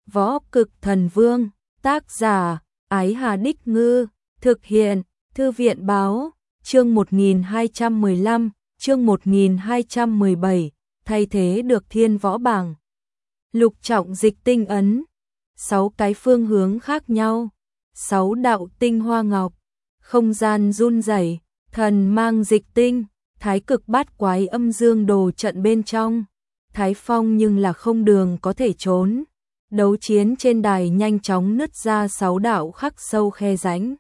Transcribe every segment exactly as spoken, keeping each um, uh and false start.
Võ Cực Thần Vương, tác giả, Ái Hà Đích Ngư, thực hiện, Thư viện Báo, chương một nghìn hai trăm mười lăm, chương một nghìn hai trăm mười bảy, thay thế được Thiên Võ Bảng. Lục trọng dịch tinh ấn, sáu cái phương hướng khác nhau, sáu đạo tinh hoa ngọc, không gian run rẩy, thần mang dịch tinh, thái cực bát quái âm dương đồ trận bên trong, Thái Phong nhưng là không đường có thể trốn. Đấu chiến trên đài nhanh chóng nứt ra sáu đạo khắc sâu khe rãnh.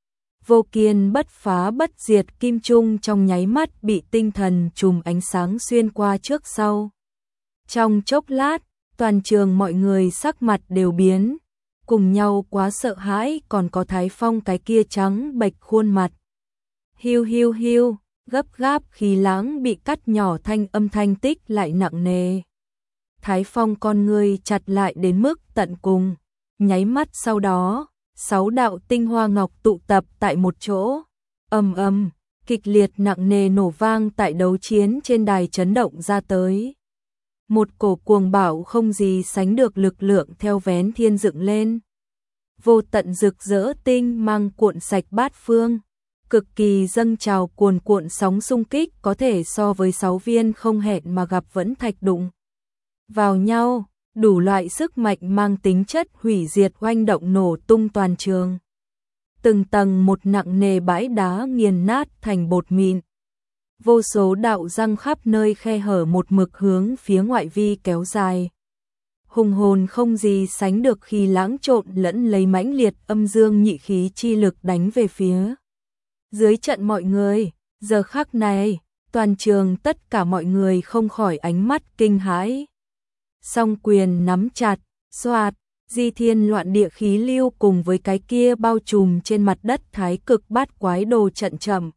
Vô kiên bất phá bất diệt kim trung trong nháy mắt bị tinh thần chùm ánh sáng xuyên qua trước sau. Trong chốc lát, toàn trường mọi người sắc mặt đều biến, cùng nhau quá sợ hãi, còn có Thái Phong cái kia trắng bệch khuôn mặt. Hiu hiu hiu, gấp gáp khí lãng bị cắt nhỏ, thanh âm thanh tích lại nặng nề. Thái Phong con ngươi chặt lại đến mức tận cùng, nháy mắt sau đó, sáu đạo tinh hoa ngọc tụ tập tại một chỗ, ầm ầm, kịch liệt nặng nề nổ vang tại đấu chiến trên đài chấn động ra tới. Một cổ cuồng bạo không gì sánh được lực lượng theo vén thiên dựng lên. Vô tận rực rỡ tinh mang cuộn sạch bát phương, cực kỳ dâng trào cuồn cuộn sóng xung kích có thể so với sáu viên không hẹn mà gặp vẫn thạch đụng vào nhau, đủ loại sức mạnh mang tính chất hủy diệt oanh động nổ tung toàn trường. Từng tầng một nặng nề bãi đá nghiền nát thành bột mịn. Vô số đạo răng khắp nơi khe hở một mực hướng phía ngoại vi kéo dài. Hùng hồn không gì sánh được khi lãng trộn lẫn lấy mãnh liệt âm dương nhị khí chi lực đánh về phía dưới trận mọi người. Giờ khắc này, toàn trường tất cả mọi người không khỏi ánh mắt kinh hãi. Song quyền nắm chặt, xoạt, di thiên loạn địa khí lưu cùng với cái kia bao trùm trên mặt đất thái cực bát quái đồ trận chậm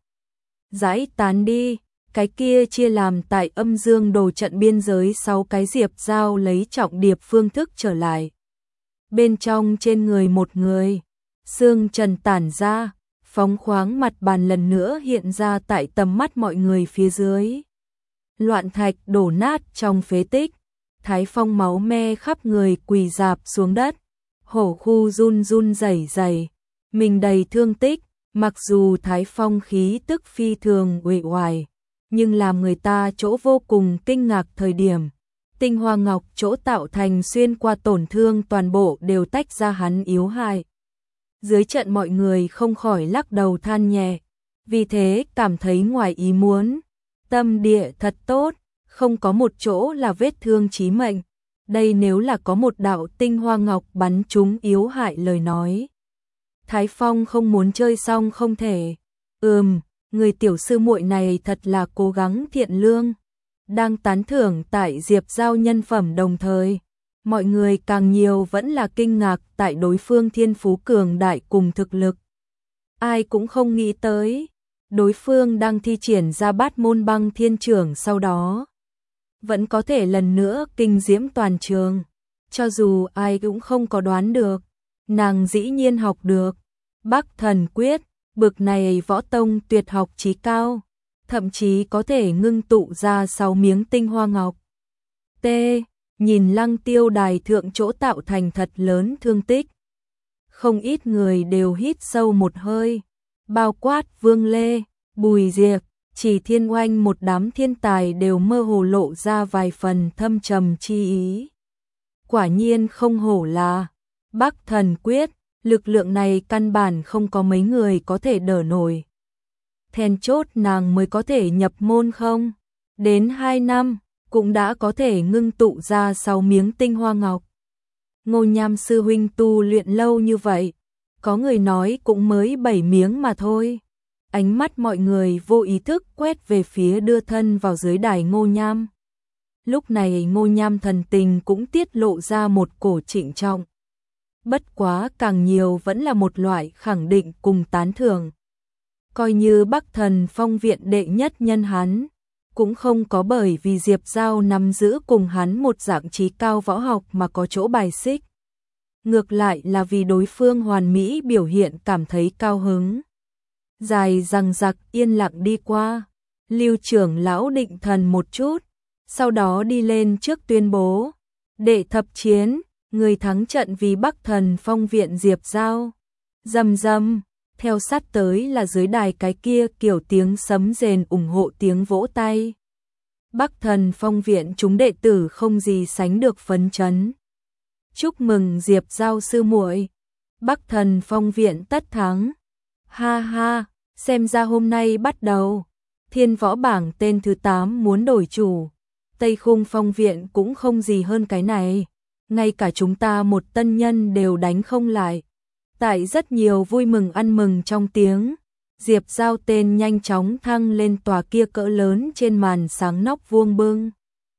rãi tán đi, cái kia chia làm tại âm dương đồ trận biên giới sáu cái diệp dao lấy trọng điệp phương thức trở lại. Bên trong trên người một người, xương trần tản ra, phóng khoáng mặt bàn lần nữa hiện ra tại tầm mắt mọi người phía dưới. Loạn thạch đổ nát trong phế tích. Thái Phong máu me khắp người quỳ rạp xuống đất, hổ khu run run rẩy rẩy, mình đầy thương tích, mặc dù Thái Phong khí tức phi thường uể oải, nhưng làm người ta chỗ vô cùng kinh ngạc thời điểm, tinh hoa ngọc chỗ tạo thành xuyên qua tổn thương toàn bộ đều tách ra hắn yếu hại. Dưới trận mọi người không khỏi lắc đầu than nhẹ, vì thế cảm thấy ngoài ý muốn, tâm địa thật tốt. Không có một chỗ là vết thương chí mệnh. Đây nếu là có một đạo tinh hoa ngọc bắn trúng yếu hại lời nói. Thái Phong không muốn chơi xong không thể. Ừm, người tiểu sư muội này thật là cố gắng thiện lương. Đang tán thưởng tại Diệp Giao nhân phẩm đồng thời. Mọi người càng nhiều vẫn là kinh ngạc tại đối phương thiên phú cường đại cùng thực lực. Ai cũng không nghĩ tới. Đối phương đang thi triển ra bát môn băng thiên trưởng sau đó. Vẫn có thể lần nữa kinh diễm toàn trường. Cho dù ai cũng không có đoán được, nàng dĩ nhiên học được Bắc Thần Quyết, bực này võ tông tuyệt học chí cao, thậm chí có thể ngưng tụ ra sáu miếng tinh hoa ngọc. T. Nhìn Lăng Tiêu đài thượng chỗ tạo thành thật lớn thương tích. Không ít người đều hít sâu một hơi, bao quát Vương Lê, Bùi Diệp, Chỉ Thiên Oanh, một đám thiên tài đều mơ hồ lộ ra vài phần thâm trầm chi ý. Quả nhiên không hổ là Bắc Thần Quyết, lực lượng này căn bản không có mấy người có thể đỡ nổi. Then chốt nàng mới có thể nhập môn không? Đến hai năm, cũng đã có thể ngưng tụ ra sáu miếng tinh hoa ngọc. Ngô Nham sư huynh tu luyện lâu như vậy, có người nói cũng mới bảy miếng mà thôi. Ánh mắt mọi người vô ý thức quét về phía đưa thân vào dưới đài Ngô Nham. Lúc này Ngô Nham thần tình cũng tiết lộ ra một cổ trịnh trọng. Bất quá càng nhiều vẫn là một loại khẳng định cùng tán thưởng. Coi như Bắc Thần Phong viện đệ nhất nhân hắn, cũng không có bởi vì Diệp Giao nắm giữ cùng hắn một dạng trí cao võ học mà có chỗ bài xích. Ngược lại là vì đối phương hoàn mỹ biểu hiện cảm thấy cao hứng. Dài rằng giặc yên lặng đi qua, Lưu trưởng lão định thần một chút, sau đó đi lên trước tuyên bố, đệ thập chiến, Người thắng trận vì Bắc Thần Phong viện Diệp Giao. Rầm rầm, theo sát tới là dưới đài cái kia kiểu tiếng sấm rền ủng hộ tiếng vỗ tay. Bắc Thần Phong viện chúng đệ tử không gì sánh được phấn chấn. Chúc mừng Diệp Giao sư muội, Bắc Thần Phong viện tất thắng. Ha ha, xem ra hôm nay bắt đầu, Thiên Võ bảng tên thứ tám muốn đổi chủ. Tây Khung Phong viện cũng không gì hơn cái này, ngay cả chúng ta một tân nhân đều đánh không lại. Tại rất nhiều vui mừng ăn mừng trong tiếng, Diệp Giao tên nhanh chóng thăng lên tòa kia cỡ lớn trên màn sáng nóc vuông bưng.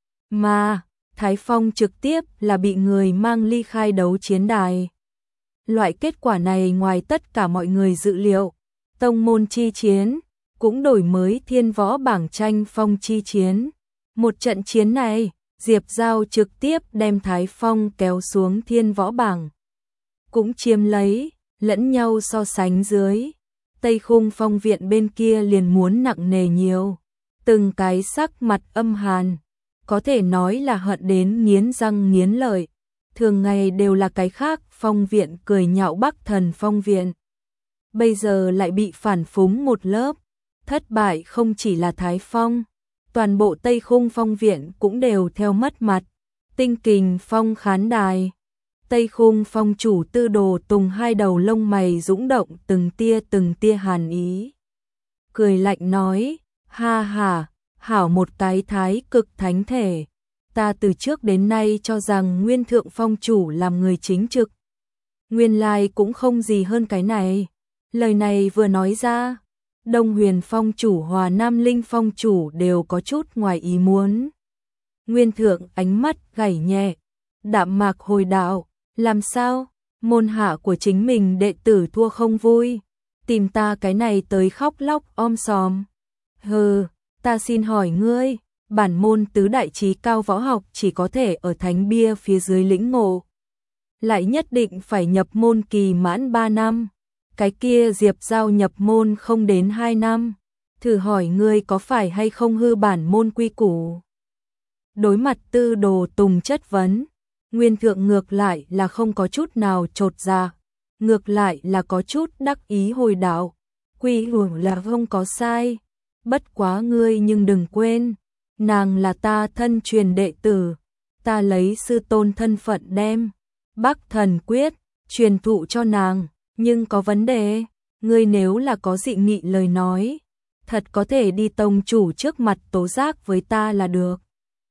Mà, Thái Phong trực tiếp là bị người mang ly khai đấu chiến đài. Loại kết quả này ngoài tất cả mọi người dự liệu, tông môn chi chiến, cũng đổi mới Thiên Võ bảng tranh phong chi chiến. Một trận chiến này, Diệp Giao trực tiếp đem Thái Phong kéo xuống Thiên Võ bảng. Cũng chiếm lấy, lẫn nhau so sánh dưới. Tây Khung Phong viện bên kia liền muốn nặng nề nhiều. Từng cái sắc mặt âm hàn, có thể nói là hận đến nghiến răng nghiến lợi. Thường ngày đều là cái khác Phong viện cười nhạo Bắc Thần Phong viện. Bây giờ lại bị phản phúng một lớp. Thất bại không chỉ là Thái Phong, toàn bộ Tây Khung Phong viện cũng đều theo mất mặt. Tinh Kình Phong khán đài, Tây Khung Phong chủ Tư Đồ Tùng hai đầu lông mày dũng động từng tia từng tia hàn ý. Cười lạnh nói, ha ha, hảo một cái thái cực thánh thể. Ta từ trước đến nay cho rằng Nguyên Thượng Phong chủ làm người chính trực. Nguyên lai cũng không gì hơn cái này. Lời này vừa nói ra, Đông Huyền Phong chủ Hòa Nam Linh Phong chủ đều có chút ngoài ý muốn. Nguyên Thượng ánh mắt gảy nhẹ, đạm mạc hồi đạo, làm sao, môn hạ của chính mình đệ tử thua không vui, tìm ta cái này tới khóc lóc om sòm. Hừ, ta xin hỏi ngươi, bản môn tứ đại trí cao võ học chỉ có thể ở thánh bia phía dưới lĩnh ngộ, lại nhất định phải nhập môn kỳ mãn ba năm. Cái kia Diệp Giao nhập môn không đến hai năm, thử hỏi ngươi có phải hay không hư bản môn quy củ. Đối mặt Tư Đồ Tùng chất vấn, Nguyên Thượng ngược lại là không có chút nào chột dạ, ngược lại là có chút đắc ý hồi đạo, quy hưởng là không có sai, bất quá ngươi nhưng đừng quên, nàng là ta thân truyền đệ tử, ta lấy sư tôn thân phận đem Bắc Thần Quyết truyền thụ cho nàng. Nhưng có vấn đề, ngươi nếu là có dị nghị lời nói, thật có thể đi tông chủ trước mặt tố giác với ta là được.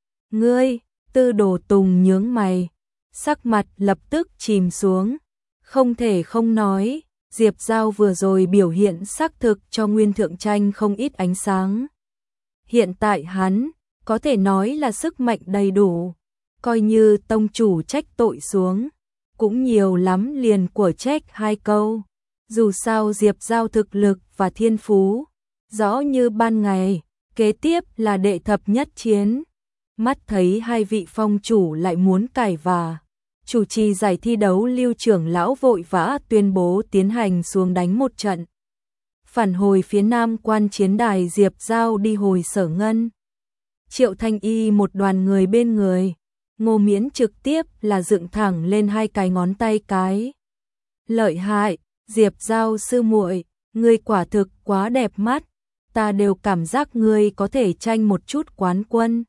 Ngươi, Tư Đồ Tùng nhướng mày, sắc mặt lập tức chìm xuống, không thể không nói, Diệp Giao vừa rồi biểu hiện xác thực cho Nguyên Thượng tranh không ít ánh sáng. Hiện tại hắn, có thể nói là sức mạnh đầy đủ, coi như tông chủ trách tội xuống. Cũng nhiều lắm liền của trách hai câu. Dù sao Diệp Giao thực lực và thiên phú, rõ như ban ngày, kế tiếp là đệ thập nhất chiến. Mắt thấy hai vị phong chủ lại muốn cải và. Chủ trì giải thi đấu Lưu trưởng lão vội vã tuyên bố tiến hành xuống đánh một trận. Phản hồi phía nam quan chiến đài Diệp Giao đi hồi Sở Ngân. Triệu Thanh Y một đoàn người bên người. Ngô Miễn trực tiếp là dựng thẳng lên hai cái ngón tay cái. Lợi hại, Diệp Giao sư muội, ngươi quả thực quá đẹp mắt, ta đều cảm giác ngươi có thể tranh một chút quán quân.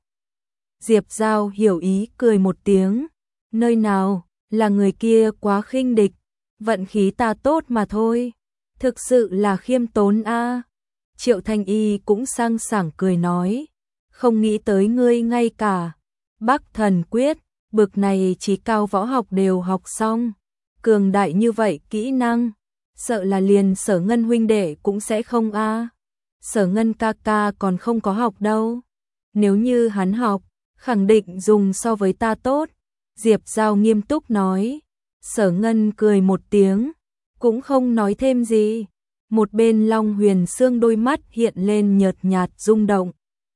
Diệp Giao hiểu ý cười một tiếng, nơi nào, là người kia quá khinh địch, vận khí ta tốt mà thôi, thực sự là khiêm tốn a. Triệu Thanh Y cũng sang sảng cười nói, không nghĩ tới ngươi ngay cả Bắc Thần Quyết, bực này trí cao võ học đều học xong, cường đại như vậy kỹ năng, sợ là liền Sở Ngân huynh đệ cũng sẽ không a. Sở Ngân ca ca còn không có học đâu, nếu như hắn học, khẳng định dùng so với ta tốt. Diệp Giao nghiêm túc nói. Sở Ngân cười một tiếng, cũng không nói thêm gì. Một bên Long Huyền Sương đôi mắt hiện lên nhợt nhạt rung động.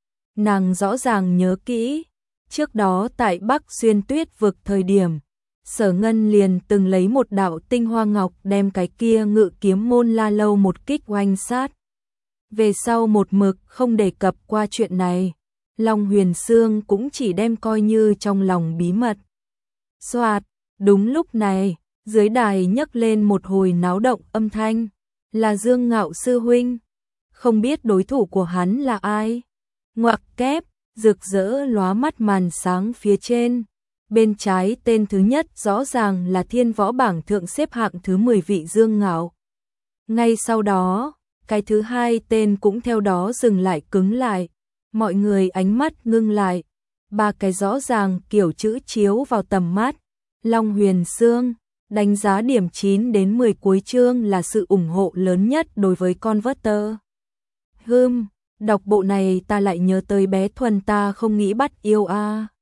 Nàng rõ ràng nhớ kỹ, trước đó tại Bắc Xuyên Tuyết vực thời điểm, Sở Ngân liền từng lấy một đạo tinh hoa ngọc đem cái kia Ngự Kiếm môn La Lâu một kích oanh sát. Về sau một mực không đề cập qua chuyện này, Long Huyền Sương cũng chỉ đem coi như trong lòng bí mật. Soạt, Đúng lúc này, dưới đài nhấc lên một hồi náo động âm thanh, là Dương Ngạo sư huynh, không biết đối thủ của hắn là ai. Ngoặc kép, rực rỡ lóa mắt màn sáng phía trên. Bên trái tên thứ nhất rõ ràng là thiên võ bảng thượng xếp hạng thứ mười vị Dương Ngạo. Ngay sau đó, cái thứ hai tên cũng theo đó dừng lại cứng lại. Mọi người ánh mắt ngưng lại. Ba cái rõ ràng kiểu chữ chiếu vào tầm mắt. Long Huyền Sương, đánh giá điểm chín đến mười cuối chương là sự ủng hộ lớn nhất đối với Converter. Hừm, đọc bộ này ta lại nhớ tới bé Thuần ta không nghĩ bắt yêu a. À.